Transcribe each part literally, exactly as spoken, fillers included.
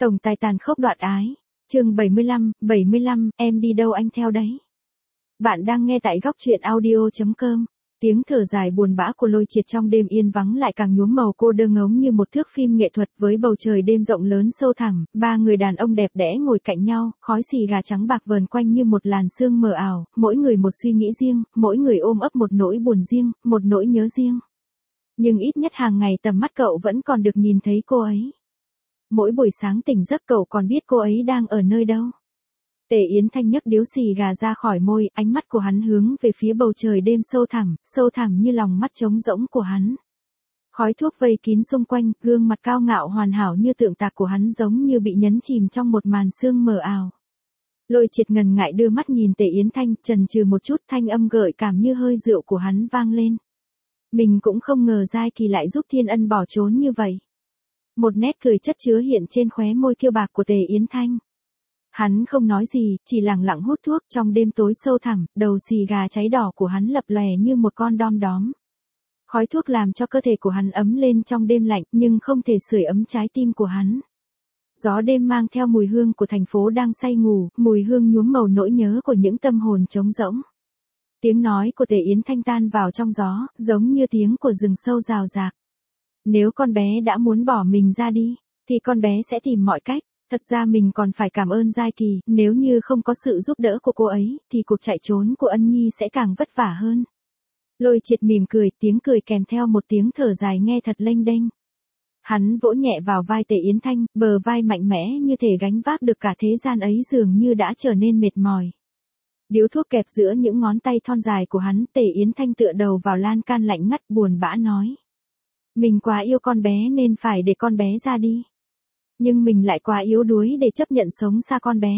Tổng tài tàn khốc đoạn ái. Chương bảy mươi lăm, bảy mươi lăm, em đi đâu anh theo đấy. Bạn đang nghe tại góc truyện audio chấm com. Tiếng thở dài buồn bã của Lôi Triệt trong đêm yên vắng lại càng nhuốm màu cô đơn ngóng như một thước phim nghệ thuật với bầu trời đêm rộng lớn sâu thẳm, ba người đàn ông đẹp đẽ ngồi cạnh nhau, khói xì gà trắng bạc vờn quanh như một làn sương mờ ảo, mỗi người một suy nghĩ riêng, mỗi người ôm ấp một nỗi buồn riêng, một nỗi nhớ riêng. Nhưng ít nhất hàng ngày tầm mắt cậu vẫn còn được nhìn thấy cô ấy. Mỗi buổi sáng tỉnh giấc cậu còn biết cô ấy đang ở nơi đâu. Tề Yến Thanh nhấc điếu xì gà ra khỏi môi, ánh mắt của hắn hướng về phía bầu trời đêm sâu thẳm, sâu thẳm như lòng mắt trống rỗng của hắn. Khói thuốc vây kín xung quanh, gương mặt cao ngạo hoàn hảo như tượng tạc của hắn giống như bị nhấn chìm trong một màn sương mờ ảo. Lôi Triệt ngần ngại đưa mắt nhìn Tề Yến Thanh, chần chừ một chút, thanh âm gợi cảm như hơi rượu của hắn vang lên. Mình cũng không ngờ Giai Kỳ lại giúp Thiên Ân bỏ trốn như vậy. Một nét cười chất chứa hiện trên khóe môi kiêu bạc của Tề Yến Thanh. Hắn không nói gì, chỉ lặng lặng hút thuốc trong đêm tối sâu thẳm, đầu xì gà cháy đỏ của hắn lập lòe như một con đom đóm. Khói thuốc làm cho cơ thể của hắn ấm lên trong đêm lạnh, nhưng không thể sưởi ấm trái tim của hắn. Gió đêm mang theo mùi hương của thành phố đang say ngủ, mùi hương nhuốm màu nỗi nhớ của những tâm hồn trống rỗng. Tiếng nói của Tề Yến Thanh tan vào trong gió, giống như tiếng của rừng sâu rào rạc. Nếu con bé đã muốn bỏ mình ra đi, thì con bé sẽ tìm mọi cách. Thật ra mình còn phải cảm ơn Giai Kỳ, nếu như không có sự giúp đỡ của cô ấy, thì cuộc chạy trốn của Ân Nhi sẽ càng vất vả hơn. Lôi Triệt mỉm cười, tiếng cười kèm theo một tiếng thở dài nghe thật lênh đênh. Hắn vỗ nhẹ vào vai Tề Yến Thanh, bờ vai mạnh mẽ như thể gánh vác được cả thế gian ấy dường như đã trở nên mệt mỏi. Điếu thuốc kẹp giữa những ngón tay thon dài của hắn, Tề Yến Thanh tựa đầu vào lan can lạnh ngắt buồn bã nói. Mình quá yêu con bé nên phải để con bé ra đi. Nhưng mình lại quá yếu đuối để chấp nhận sống xa con bé.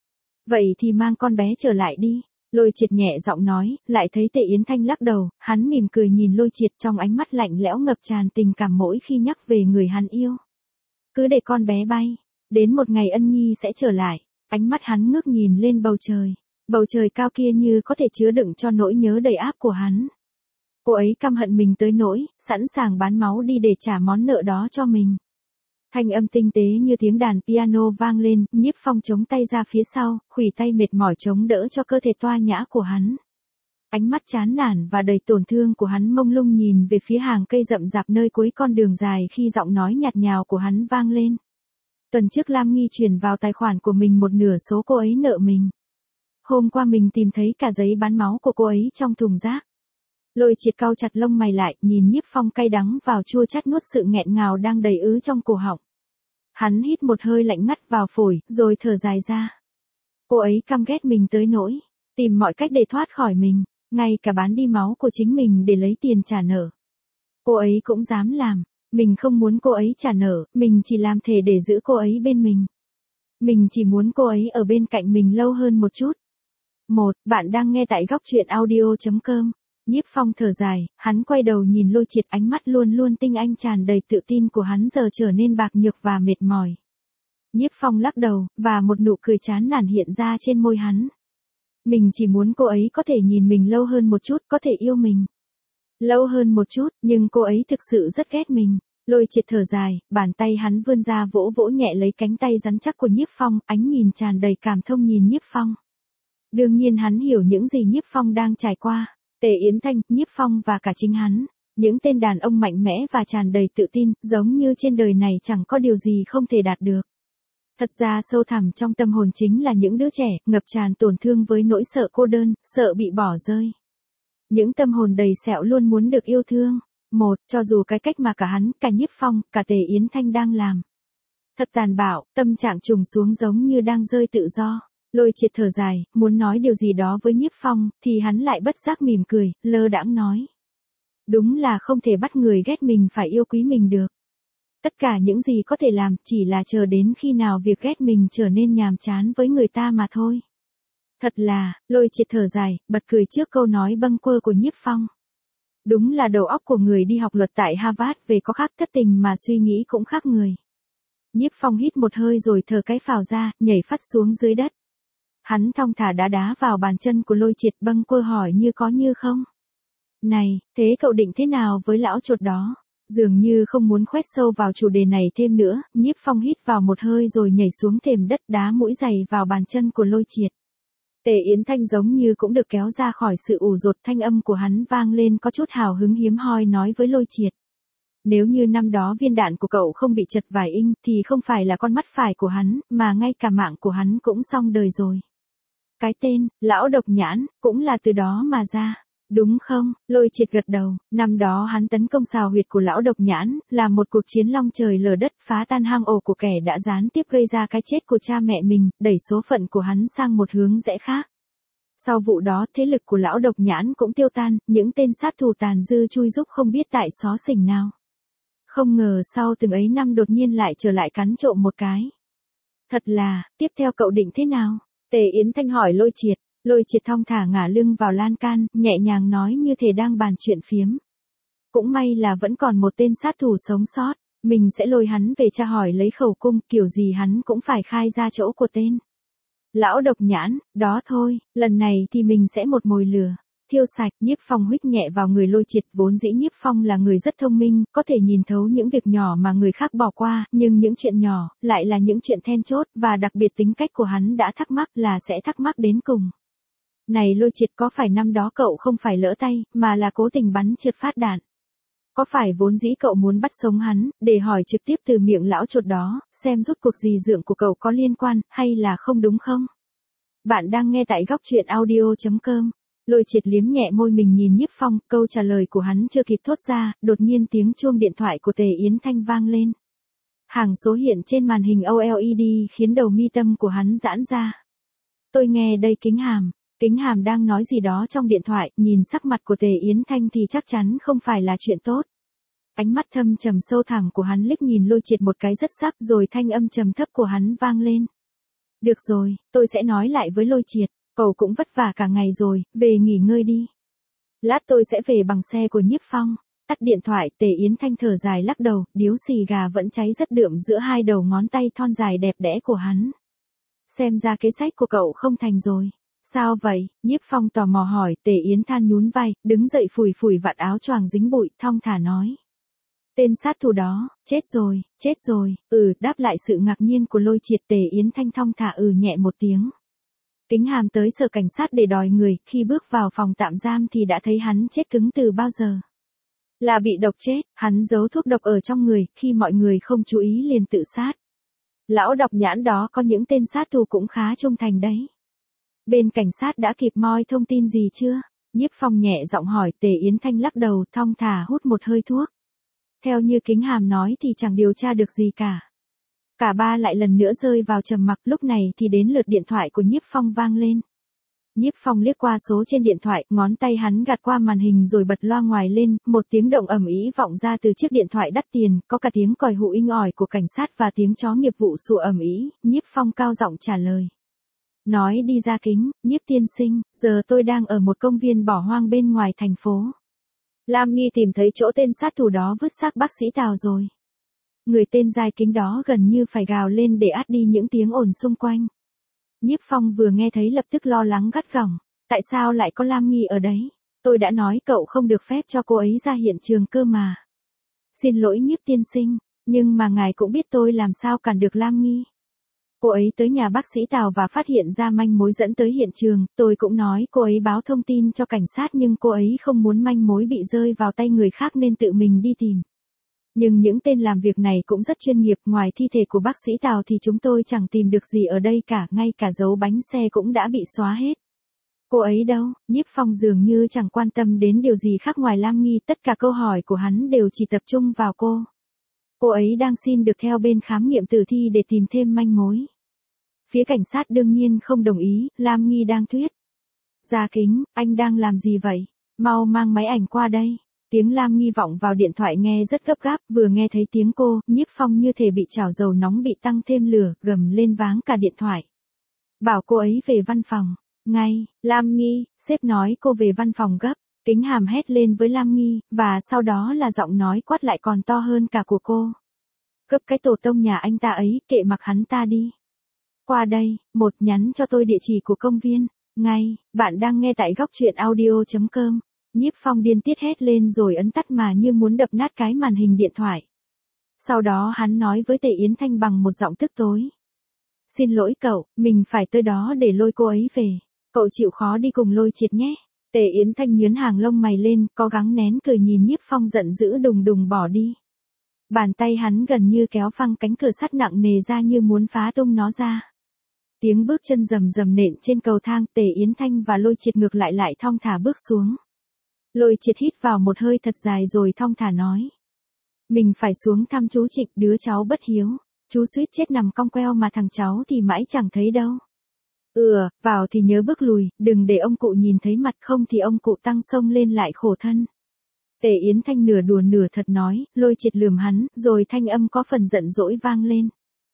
Vậy thì mang con bé trở lại đi. Lôi Triệt nhẹ giọng nói, lại thấy Tề Yến Thanh lắc đầu, hắn mỉm cười nhìn Lôi Triệt trong ánh mắt lạnh lẽo ngập tràn tình cảm mỗi khi nhắc về người hắn yêu. Cứ để con bé bay, đến một ngày Ân Nhi sẽ trở lại. Ánh mắt hắn ngước nhìn lên bầu trời. Bầu trời cao kia như có thể chứa đựng cho nỗi nhớ đầy áp của hắn. Cô ấy căm hận mình tới nỗi, sẵn sàng bán máu đi để trả món nợ đó cho mình. Thanh âm tinh tế như tiếng đàn piano vang lên, Nhiếp Phong chống tay ra phía sau, khuỷu tay mệt mỏi chống đỡ cho cơ thể toa nhã của hắn. Ánh mắt chán nản và đầy tổn thương của hắn mông lung nhìn về phía hàng cây rậm rạp nơi cuối con đường dài khi giọng nói nhạt nhào của hắn vang lên. Tuần trước Lam Nghi chuyển vào tài khoản của mình một nửa số cô ấy nợ mình. Hôm qua mình tìm thấy cả giấy bán máu của cô ấy trong thùng rác. Lôi Triệt cau chặt lông mày lại, nhìn Nhiếp Phong cay đắng vào chua chát nuốt sự nghẹn ngào đang đầy ứ trong cổ họng. Hắn hít một hơi lạnh ngắt vào phổi, rồi thở dài ra. Cô ấy căm ghét mình tới nỗi, tìm mọi cách để thoát khỏi mình, ngay cả bán đi máu của chính mình để lấy tiền trả nợ. Cô ấy cũng dám làm, mình không muốn cô ấy trả nợ, mình chỉ làm thể để giữ cô ấy bên mình. Mình chỉ muốn cô ấy ở bên cạnh mình lâu hơn một chút. Một, bạn đang nghe tại góc truyện audio chấm com. Nhiếp Phong thở dài, hắn quay đầu nhìn Lôi Triệt, ánh mắt luôn luôn tinh anh tràn đầy tự tin của hắn giờ trở nên bạc nhược và mệt mỏi. Nhiếp Phong lắc đầu, và một nụ cười chán nản hiện ra trên môi hắn. Mình chỉ muốn cô ấy có thể nhìn mình lâu hơn một chút, có thể yêu mình lâu hơn một chút, nhưng cô ấy thực sự rất ghét mình. Lôi Triệt thở dài, bàn tay hắn vươn ra vỗ vỗ nhẹ lấy cánh tay rắn chắc của Nhiếp Phong, ánh nhìn tràn đầy cảm thông nhìn Nhiếp Phong. Đương nhiên hắn hiểu những gì Nhiếp Phong đang trải qua. Tề Yến Thanh, Nhiếp Phong và cả chính hắn, những tên đàn ông mạnh mẽ và tràn đầy tự tin, giống như trên đời này chẳng có điều gì không thể đạt được. Thật ra sâu thẳm trong tâm hồn chính là những đứa trẻ, ngập tràn tổn thương với nỗi sợ cô đơn, sợ bị bỏ rơi. Những tâm hồn đầy sẹo luôn muốn được yêu thương. Một, cho dù cái cách mà cả hắn, cả Nhiếp Phong, cả Tề Yến Thanh đang làm thật tàn bạo, tâm trạng trùng xuống giống như đang rơi tự do. Lôi Triệt thở dài, muốn nói điều gì đó với Nhiếp Phong, thì hắn lại bất giác mỉm cười, lơ đãng nói. Đúng là không thể bắt người ghét mình phải yêu quý mình được. Tất cả những gì có thể làm chỉ là chờ đến khi nào việc ghét mình trở nên nhàm chán với người ta mà thôi. Thật là, Lôi Triệt thở dài, bật cười trước câu nói bâng quơ của Nhiếp Phong. Đúng là đầu óc của người đi học luật tại Harvard về có khác thất tình mà suy nghĩ cũng khác người. Nhiếp Phong hít một hơi rồi thở cái phào ra, nhảy phắt xuống dưới đất. Hắn thong thả đá đá vào bàn chân của Lôi Triệt, bâng quơ hỏi như có như không. Này, thế cậu định thế nào với lão chột đó? Dường như không muốn khoét sâu vào chủ đề này thêm nữa, Nhiếp Phong hít vào một hơi rồi nhảy xuống thềm đất đá mũi giày vào bàn chân của Lôi Triệt. Tề Yến Thanh giống như cũng được kéo ra khỏi sự ủ rột, thanh âm của hắn vang lên có chút hào hứng hiếm hoi nói với Lôi Triệt. Nếu như năm đó viên đạn của cậu không bị chật vài inch thì không phải là con mắt phải của hắn, mà ngay cả mạng của hắn cũng xong đời rồi. Cái tên, lão độc nhãn, cũng là từ đó mà ra. Đúng không? Lôi Triệt gật đầu, năm đó hắn tấn công xào huyệt của lão độc nhãn, là một cuộc chiến long trời lở đất, phá tan hang ổ của kẻ đã gián tiếp gây ra cái chết của cha mẹ mình, đẩy số phận của hắn sang một hướng rẽ khác. Sau vụ đó thế lực của lão độc nhãn cũng tiêu tan, những tên sát thủ tàn dư chui rúc không biết tại xó xỉnh nào. Không ngờ sau từng ấy năm đột nhiên lại trở lại cắn trộm một cái. Thật là, tiếp theo cậu định thế nào? Tề Yến Thanh hỏi Lôi Triệt. Lôi Triệt thong thả ngả lưng vào lan can, nhẹ nhàng nói như thể đang bàn chuyện phiếm. Cũng may là vẫn còn một tên sát thủ sống sót, mình sẽ lôi hắn về tra hỏi lấy khẩu cung, kiểu gì hắn cũng phải khai ra chỗ của tên. Lão độc nhãn, đó thôi, lần này thì mình sẽ một mồi lửa. Thiêu sạch. Nhiếp Phong huých nhẹ vào người Lôi Triệt, vốn dĩ Nhiếp Phong là người rất thông minh, có thể nhìn thấu những việc nhỏ mà người khác bỏ qua, nhưng những chuyện nhỏ, lại là những chuyện then chốt, và đặc biệt tính cách của hắn đã thắc mắc là sẽ thắc mắc đến cùng. Này Lôi Triệt, có phải năm đó cậu không phải lỡ tay, mà là cố tình bắn trượt phát đạn? Có phải vốn dĩ cậu muốn bắt sống hắn, để hỏi trực tiếp từ miệng lão chột đó, xem rốt cuộc gì dượng của cậu có liên quan, hay là không đúng không? Bạn đang nghe tại góc truyện audio chấm com. Lôi Triệt liếm nhẹ môi mình nhìn Nhiếp Phong, câu trả lời của hắn chưa kịp thốt ra, đột nhiên tiếng chuông điện thoại của Tề Yến Thanh vang lên. Hàng số hiện trên màn hình ô lờ e đê khiến đầu mi tâm của hắn giãn ra. Tôi nghe đây Kính Hàm. Kính Hàm đang nói gì đó trong điện thoại, nhìn sắc mặt của Tề Yến Thanh thì chắc chắn không phải là chuyện tốt. Ánh mắt thâm trầm sâu thẳm của hắn liếc nhìn Lôi Triệt một cái rất sắc, rồi thanh âm trầm thấp của hắn vang lên. Được rồi, tôi sẽ nói lại với Lôi Triệt, cậu cũng vất vả cả ngày rồi, về nghỉ ngơi đi. Lát tôi sẽ về bằng xe của Nhiếp Phong. Tắt điện thoại, Tề Yến Thanh thở dài lắc đầu, điếu xì gà vẫn cháy rất đượm giữa hai đầu ngón tay thon dài đẹp đẽ của hắn. Xem ra kế sách của cậu không thành rồi. Sao vậy? Nhiếp Phong tò mò hỏi. Tề Yến Than nhún vai, đứng dậy phủi phủi vạt áo choàng dính bụi, thong thả nói. Tên sát thủ đó, chết rồi, chết rồi, ừ, đáp lại sự ngạc nhiên của Lôi Triệt. Tề Yến Thanh thong thả ừ nhẹ một tiếng. Kính Hàm tới sở cảnh sát để đòi người, khi bước vào phòng tạm giam thì đã thấy hắn chết cứng từ bao giờ. Là bị độc chết, hắn giấu thuốc độc ở trong người, khi mọi người không chú ý liền tự sát. Lão độc nhãn đó có những tên sát thủ cũng khá trung thành đấy. Bên cảnh sát đã kịp moi thông tin gì chưa? Nhiếp Phong nhẹ giọng hỏi. Tề Yến Thanh lắc đầu, thong thả hút một hơi thuốc. Theo như Kính Hàm nói thì chẳng điều tra được gì cả. Cả ba lại lần nữa rơi vào trầm mặc, lúc này thì đến lượt điện thoại của Nhiếp Phong vang lên. Nhiếp Phong liếc qua số trên điện thoại, ngón tay hắn gạt qua màn hình rồi bật loa ngoài lên, một tiếng động ầm ĩ vọng ra từ chiếc điện thoại đắt tiền, có cả tiếng còi hụ inh ỏi của cảnh sát và tiếng chó nghiệp vụ sủa ầm ĩ. Nhiếp Phong cao giọng trả lời. Nói đi ra Kính, Nhiếp tiên sinh, giờ tôi đang ở một công viên bỏ hoang bên ngoài thành phố. Lam Nghi tìm thấy chỗ tên sát thủ đó vứt xác bác sĩ Tào rồi. Người tên Giai Kính đó gần như phải gào lên để át đi những tiếng ồn xung quanh. Nhiếp Phong vừa nghe thấy lập tức lo lắng gắt gỏng. Tại sao lại có Lam Nghi ở đấy? Tôi đã nói cậu không được phép cho cô ấy ra hiện trường cơ mà. Xin lỗi Nhiếp tiên sinh, nhưng mà ngài cũng biết tôi làm sao cản được Lam Nghi. Cô ấy tới nhà bác sĩ Tào và phát hiện ra manh mối dẫn tới hiện trường, tôi cũng nói cô ấy báo thông tin cho cảnh sát nhưng cô ấy không muốn manh mối bị rơi vào tay người khác nên tự mình đi tìm. Nhưng những tên làm việc này cũng rất chuyên nghiệp, ngoài thi thể của bác sĩ Tào thì chúng tôi chẳng tìm được gì ở đây cả, ngay cả dấu bánh xe cũng đã bị xóa hết. Cô ấy đâu? Nhiếp Phong dường như chẳng quan tâm đến điều gì khác ngoài Lam Nghi, tất cả câu hỏi của hắn đều chỉ tập trung vào cô. Cô ấy đang xin được theo bên khám nghiệm tử thi để tìm thêm manh mối. Phía cảnh sát đương nhiên không đồng ý, Lam Nghi đang thuyết. Gia Kính, anh đang làm gì vậy? Mau mang máy ảnh qua đây. Tiếng Lam Nghi vọng vào điện thoại nghe rất gấp gáp, vừa nghe thấy tiếng cô, Nhiếp Phong như thể bị chảo dầu nóng bị tăng thêm lửa, gầm lên váng cả điện thoại. Bảo cô ấy về văn phòng. Ngay, Lam Nghi, sếp nói cô về văn phòng gấp. Kính Hàm hét lên với Lam Nghi, và sau đó là giọng nói quát lại còn to hơn cả của cô. Cấp cái tổ tông nhà anh ta ấy, kệ mặc hắn ta đi. Qua đây, một nhắn cho tôi địa chỉ của công viên. Ngay, bạn đang nghe tại góc truyện audio chấm com. Nhiếp Phong điên tiết hét lên rồi ấn tắt mà như muốn đập nát cái màn hình điện thoại. Sau đó hắn nói với Tề Yến Thanh bằng một giọng tức tối. Xin lỗi cậu, mình phải tới đó để lôi cô ấy về. Cậu chịu khó đi cùng Lôi Triệt nhé. Tề Yến Thanh nhướng hàng lông mày lên, cố gắng nén cười nhìn Nhiếp Phong giận dữ đùng đùng bỏ đi. Bàn tay hắn gần như kéo phăng cánh cửa sắt nặng nề ra như muốn phá tung nó ra. Tiếng bước chân rầm rầm nện trên cầu thang, Tề Yến Thanh và Lôi Triệt ngược lại lại thong thả bước xuống. Lôi Triệt hít vào một hơi thật dài rồi thong thả nói. Mình phải xuống thăm chú Trịnh, đứa cháu bất hiếu. Chú suýt chết nằm cong queo mà thằng cháu thì mãi chẳng thấy đâu. Ừ, vào thì nhớ bước lùi, đừng để ông cụ nhìn thấy mặt, không thì ông cụ tăng sông lên lại khổ thân. Tề Yến Thanh nửa đùa nửa thật nói, Lôi Triệt lườm hắn, rồi thanh âm có phần giận dỗi vang lên.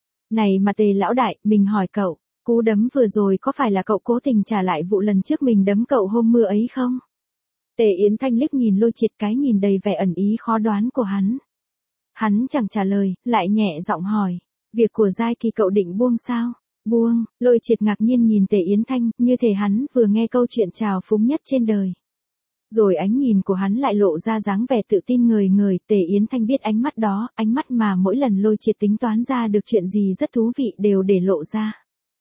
Này mà Tề lão đại, mình hỏi cậu, cú đấm vừa rồi có phải là cậu cố tình trả lại vụ lần trước mình đấm cậu hôm mưa ấy không? Tề Yến Thanh liếc nhìn Lôi Triệt, cái nhìn đầy vẻ ẩn ý khó đoán của hắn. Hắn chẳng trả lời, lại nhẹ giọng hỏi, việc của Giai Kỳ cậu định buông sao? Buông. Lôi Triệt ngạc nhiên nhìn Tề Yến Thanh, như thể hắn vừa nghe câu chuyện trào phúng nhất trên đời. Rồi ánh nhìn của hắn lại lộ ra dáng vẻ tự tin ngời ngời. Tề Yến Thanh biết ánh mắt đó, ánh mắt mà mỗi lần Lôi Triệt tính toán ra được chuyện gì rất thú vị đều để lộ ra.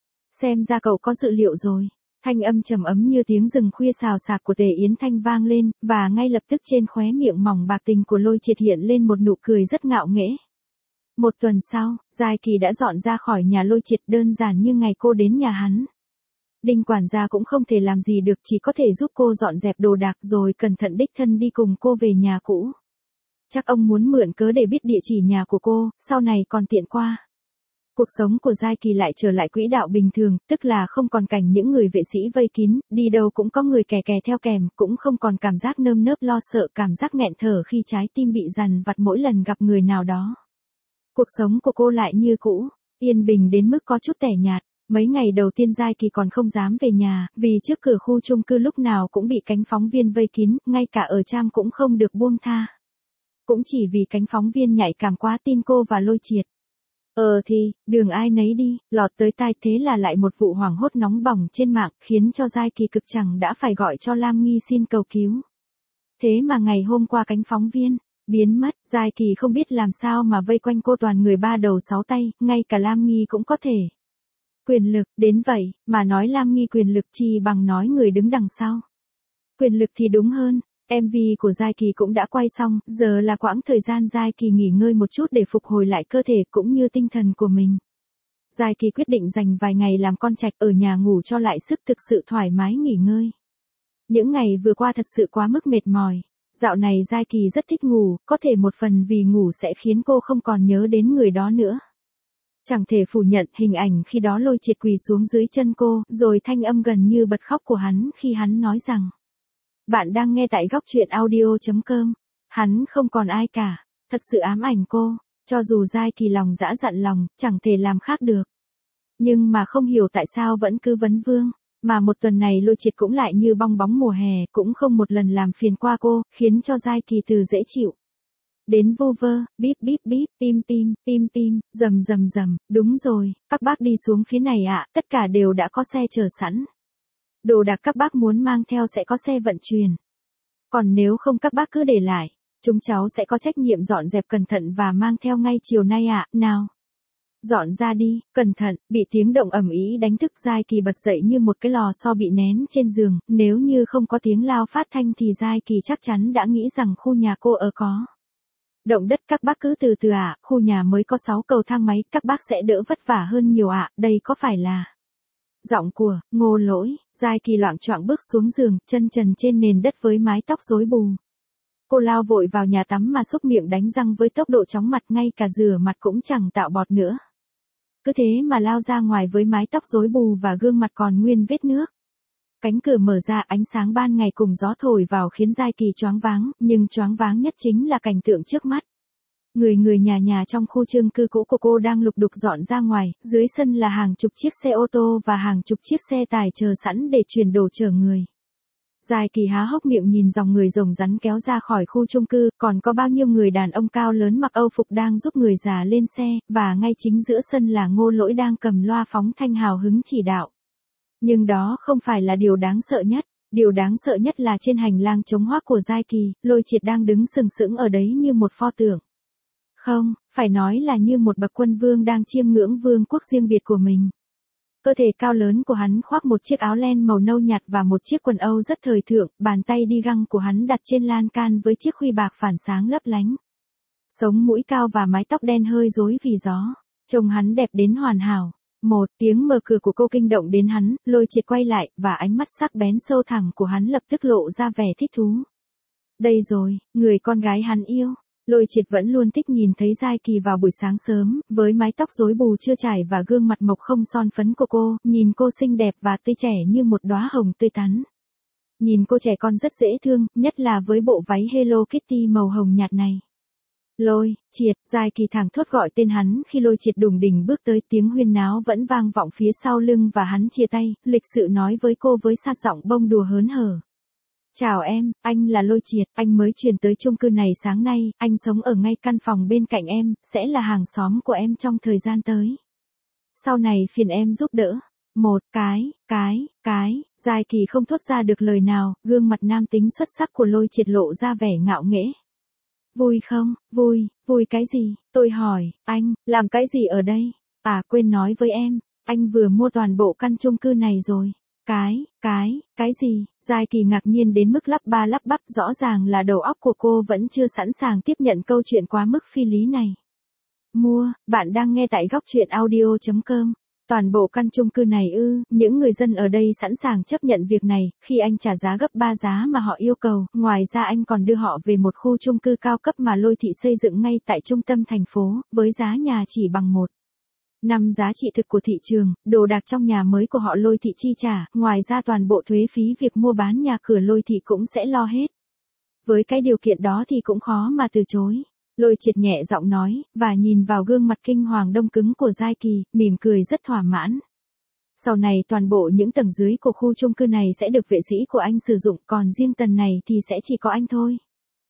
Xem ra cậu có dự liệu rồi. Thanh âm trầm ấm như tiếng rừng khuya xào xạc của Tề Yến Thanh vang lên, và ngay lập tức trên khóe miệng mỏng bạc tình của Lôi Triệt hiện lên một nụ cười rất ngạo nghễ. Một tuần sau, Giai Kỳ đã dọn ra khỏi nhà Lôi Triệt, đơn giản như ngày cô đến nhà hắn. Đinh quản gia cũng không thể làm gì được, chỉ có thể giúp cô dọn dẹp đồ đạc rồi cẩn thận đích thân đi cùng cô về nhà cũ. Chắc ông muốn mượn cớ để biết địa chỉ nhà của cô, sau này còn tiện qua. Cuộc sống của Giai Kỳ lại trở lại quỹ đạo bình thường, tức là không còn cảnh những người vệ sĩ vây kín, đi đâu cũng có người kè kè theo kèm, cũng không còn cảm giác nơm nớp lo sợ, cảm giác nghẹn thở khi trái tim bị dằn vặt mỗi lần gặp người nào đó. Cuộc sống của cô lại như cũ, yên bình đến mức có chút tẻ nhạt. Mấy ngày đầu tiên Giai Kỳ còn không dám về nhà, vì trước cửa khu chung cư lúc nào cũng bị cánh phóng viên vây kín, ngay cả ở Tram cũng không được buông tha. Cũng chỉ vì cánh phóng viên nhạy cảm quá tin cô và Lôi Triệt. Ờ thì, đường ai nấy đi, lọt tới tai, thế là lại một vụ hoảng hốt nóng bỏng trên mạng, khiến cho Giai Kỳ cực chẳng đã phải gọi cho Lam Nghi xin cầu cứu. Thế mà ngày hôm qua cánh phóng viên biến mất, Giai Kỳ không biết làm sao mà vây quanh cô toàn người ba đầu sáu tay, ngay cả Lam Nghi cũng có thể. Quyền lực, đến vậy, mà nói Lam Nghi quyền lực chi bằng nói người đứng đằng sau. Quyền lực thì đúng hơn, em vê của Giai Kỳ cũng đã quay xong, giờ là quãng thời gian Giai Kỳ nghỉ ngơi một chút để phục hồi lại cơ thể cũng như tinh thần của mình. Giai Kỳ quyết định dành vài ngày làm con trạch ở nhà ngủ cho lại sức, thực sự thoải mái nghỉ ngơi. Những ngày vừa qua thật sự quá mức mệt mỏi. Dạo này Giai Kỳ rất thích ngủ, có thể một phần vì ngủ sẽ khiến cô không còn nhớ đến người đó nữa. Chẳng thể phủ nhận hình ảnh khi đó Lôi Triệt quỳ xuống dưới chân cô, rồi thanh âm gần như bật khóc của hắn khi hắn nói rằng: Bạn đang nghe tại góc truyện audio chấm com. Hắn không còn ai cả, thật sự ám ảnh cô, cho dù Giai Kỳ lòng dã dặn lòng, chẳng thể làm khác được. Nhưng mà không hiểu tại sao vẫn cứ vấn vương, mà một tuần này Lôi Triệt cũng lại như bong bóng mùa hè, cũng không một lần làm phiền qua cô, khiến cho Giai Kỳ từ dễ chịu đến vô vơ, bíp bíp bíp, pim pim, pim pim, rầm rầm rầm, đúng rồi, các bác đi xuống phía này ạ, tất cả đều đã có xe chờ sẵn. Đồ đạc các bác muốn mang theo sẽ có xe vận chuyển. Còn nếu không các bác cứ để lại, chúng cháu sẽ có trách nhiệm dọn dẹp cẩn thận và mang theo ngay chiều nay ạ, nào. Dọn ra đi, cẩn thận, bị tiếng động ầm ĩ đánh thức Giai Kỳ bật dậy như một cái lò xo bị nén trên giường, nếu như không có tiếng lao phát thanh thì Giai Kỳ chắc chắn đã nghĩ rằng khu nhà cô ở có động đất. Các bác cứ từ từ ạ, à, khu nhà mới có sáu cầu thang máy, các bác sẽ đỡ vất vả hơn nhiều ạ, à, đây có phải là giọng của Ngô Lỗi. Giai Kỳ loạng choạng bước xuống giường, chân trần trên nền đất với mái tóc rối bù. Cô lao vội vào nhà tắm mà xúc miệng đánh răng với tốc độ chóng mặt, ngay cả rửa mặt cũng chẳng tạo bọt nữa. Cứ thế mà lao ra ngoài với mái tóc rối bù và gương mặt còn nguyên vết nước. Cánh cửa mở ra, ánh sáng ban ngày cùng gió thổi vào khiến Giai Kỳ choáng váng, nhưng choáng váng nhất chính là cảnh tượng trước mắt. Người người nhà nhà trong khu chung cư cũ của cô đang lục đục dọn ra ngoài, dưới sân là hàng chục chiếc xe ô tô và hàng chục chiếc xe tải chờ sẵn để chuyển đồ chở người. Giai Kỳ há hốc miệng nhìn dòng người rồng rắn kéo ra khỏi khu chung cư, còn có bao nhiêu người đàn ông cao lớn mặc Âu phục đang giúp người già lên xe, và ngay chính giữa sân là Ngô Lỗi đang cầm loa phóng thanh hào hứng chỉ đạo. Nhưng đó không phải là điều đáng sợ nhất. Điều đáng sợ nhất là trên hành lang trống hoác của Giai Kỳ, Lôi Triệt đang đứng sừng sững ở đấy như một pho tượng. Không, phải nói là như một bậc quân vương đang chiêm ngưỡng vương quốc riêng biệt của mình. Cơ thể cao lớn của hắn khoác một chiếc áo len màu nâu nhạt và một chiếc quần âu rất thời thượng, bàn tay đi găng của hắn đặt trên lan can với chiếc khuy bạc phản sáng lấp lánh. Sống mũi cao và mái tóc đen hơi rối vì gió, trông hắn đẹp đến hoàn hảo. Một tiếng mở cửa của cô kinh động đến hắn, Lôi Triệt quay lại, và ánh mắt sắc bén sâu thẳm của hắn lập tức lộ ra vẻ thích thú. Đây rồi, người con gái hắn yêu. Lôi Triệt vẫn luôn thích nhìn thấy Giai Kỳ vào buổi sáng sớm, với mái tóc rối bù chưa trải và gương mặt mộc không son phấn của cô, nhìn cô xinh đẹp và tươi trẻ như một đóa hồng tươi tắn. Nhìn cô trẻ con rất dễ thương, nhất là với bộ váy Hello Kitty màu hồng nhạt này. Lôi Triệt, Giai Kỳ thảng thốt gọi tên hắn khi Lôi Triệt đùng đỉnh bước tới, tiếng huyên náo vẫn vang vọng phía sau lưng và hắn chia tay, lịch sự nói với cô với sát giọng bông đùa hớn hở. Chào em, anh là Lôi Triệt, anh mới chuyển tới chung cư này sáng nay, anh sống ở ngay căn phòng bên cạnh em, sẽ là hàng xóm của em trong thời gian tới. Sau này phiền em giúp đỡ. Một cái, cái, cái, Giai Kỳ không thốt ra được lời nào, gương mặt nam tính xuất sắc của Lôi Triệt lộ ra vẻ ngạo nghễ. Vui không, vui, vui cái gì, tôi hỏi, anh, làm cái gì ở đây? À quên nói với em, anh vừa mua toàn bộ căn chung cư này rồi. Cái, cái, cái gì? Giai Kỳ ngạc nhiên đến mức lắp ba lắp bắp, rõ ràng là đầu óc của cô vẫn chưa sẵn sàng tiếp nhận câu chuyện quá mức phi lý này. Mua, bạn đang nghe tại góc truyện audio chấm com. Toàn bộ căn chung cư này ư, những người dân ở đây sẵn sàng chấp nhận việc này, khi anh trả giá gấp ba giá mà họ yêu cầu, ngoài ra anh còn đưa họ về một khu chung cư cao cấp mà Lôi Thị xây dựng ngay tại trung tâm thành phố, với giá nhà chỉ bằng một năm giá trị thực của thị trường, đồ đạc trong nhà mới của họ Lôi Thị chi trả, ngoài ra toàn bộ thuế phí việc mua bán nhà cửa Lôi Thị cũng sẽ lo hết. Với cái điều kiện đó thì cũng khó mà từ chối. Lôi Triệt nhẹ giọng nói, và nhìn vào gương mặt kinh hoàng đông cứng của Giai Kỳ, mỉm cười rất thỏa mãn. Sau này toàn bộ những tầng dưới của khu chung cư này sẽ được vệ sĩ của anh sử dụng, còn riêng tầng này thì sẽ chỉ có anh thôi.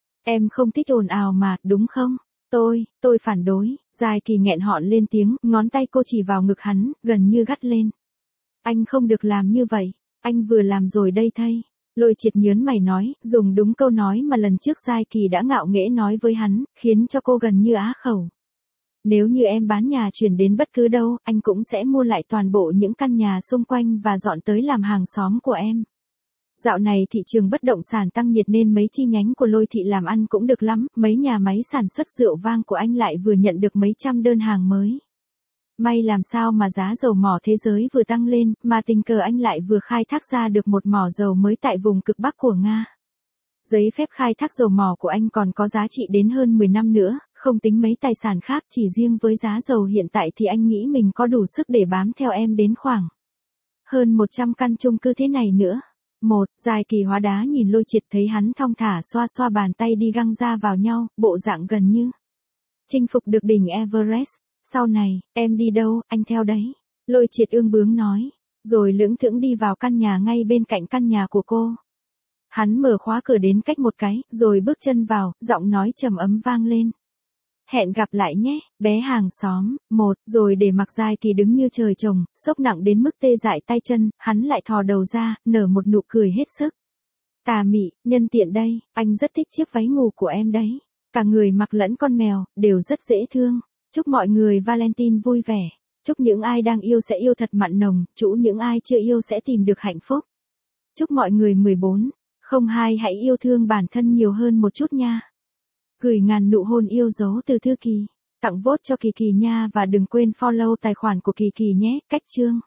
Em không thích ồn ào mà, đúng không? Tôi, tôi phản đối. Giai Kỳ nghẹn họng lên tiếng, ngón tay cô chỉ vào ngực hắn, gần như gắt lên. Anh không được làm như vậy, anh vừa làm rồi đây thây. Lôi Triệt nhớn mày nói, dùng đúng câu nói mà lần trước Giai Kỳ đã ngạo nghễ nói với hắn, khiến cho cô gần như á khẩu. Nếu như em bán nhà chuyển đến bất cứ đâu, anh cũng sẽ mua lại toàn bộ những căn nhà xung quanh và dọn tới làm hàng xóm của em. Dạo này thị trường bất động sản tăng nhiệt nên mấy chi nhánh của Lôi Thị làm ăn cũng được lắm, mấy nhà máy sản xuất rượu vang của anh lại vừa nhận được mấy trăm đơn hàng mới. May làm sao mà giá dầu mỏ thế giới vừa tăng lên, mà tình cờ anh lại vừa khai thác ra được một mỏ dầu mới tại vùng cực Bắc của Nga. Giấy phép khai thác dầu mỏ của anh còn có giá trị đến hơn mười năm nữa, không tính mấy tài sản khác, chỉ riêng với giá dầu hiện tại thì anh nghĩ mình có đủ sức để bám theo em đến khoảng hơn một trăm căn chung cư thế này nữa. Một, Giai Kỳ hóa đá nhìn Lôi Triệt, thấy hắn thong thả xoa xoa bàn tay đi găng ra vào nhau, bộ dạng gần như chinh phục được đỉnh Everest. Sau này, em đi đâu, anh theo đấy. Lôi Triệt ương bướng nói, rồi lững thững đi vào căn nhà ngay bên cạnh căn nhà của cô. Hắn mở khóa cửa đến cách một cái, rồi bước chân vào, giọng nói trầm ấm vang lên. Hẹn gặp lại nhé, bé hàng xóm. Một, rồi để mặc Giai Kỳ đứng như trời trồng, sốc nặng đến mức tê dại tay chân, hắn lại thò đầu ra, nở một nụ cười hết sức tà mị, nhân tiện đây, anh rất thích chiếc váy ngủ của em đấy. Cả người mặc lẫn con mèo, đều rất dễ thương. Chúc mọi người Valentine vui vẻ. Chúc những ai đang yêu sẽ yêu thật mặn nồng, chúc những ai chưa yêu sẽ tìm được hạnh phúc. Chúc mọi người mười bốn không hai hãy yêu thương bản thân nhiều hơn một chút nha. Gửi ngàn nụ hôn yêu dấu từ Thư Kỳ. Tặng vote cho Kỳ Kỳ nha, và đừng quên follow tài khoản của Kỳ Kỳ nhé. Cách chương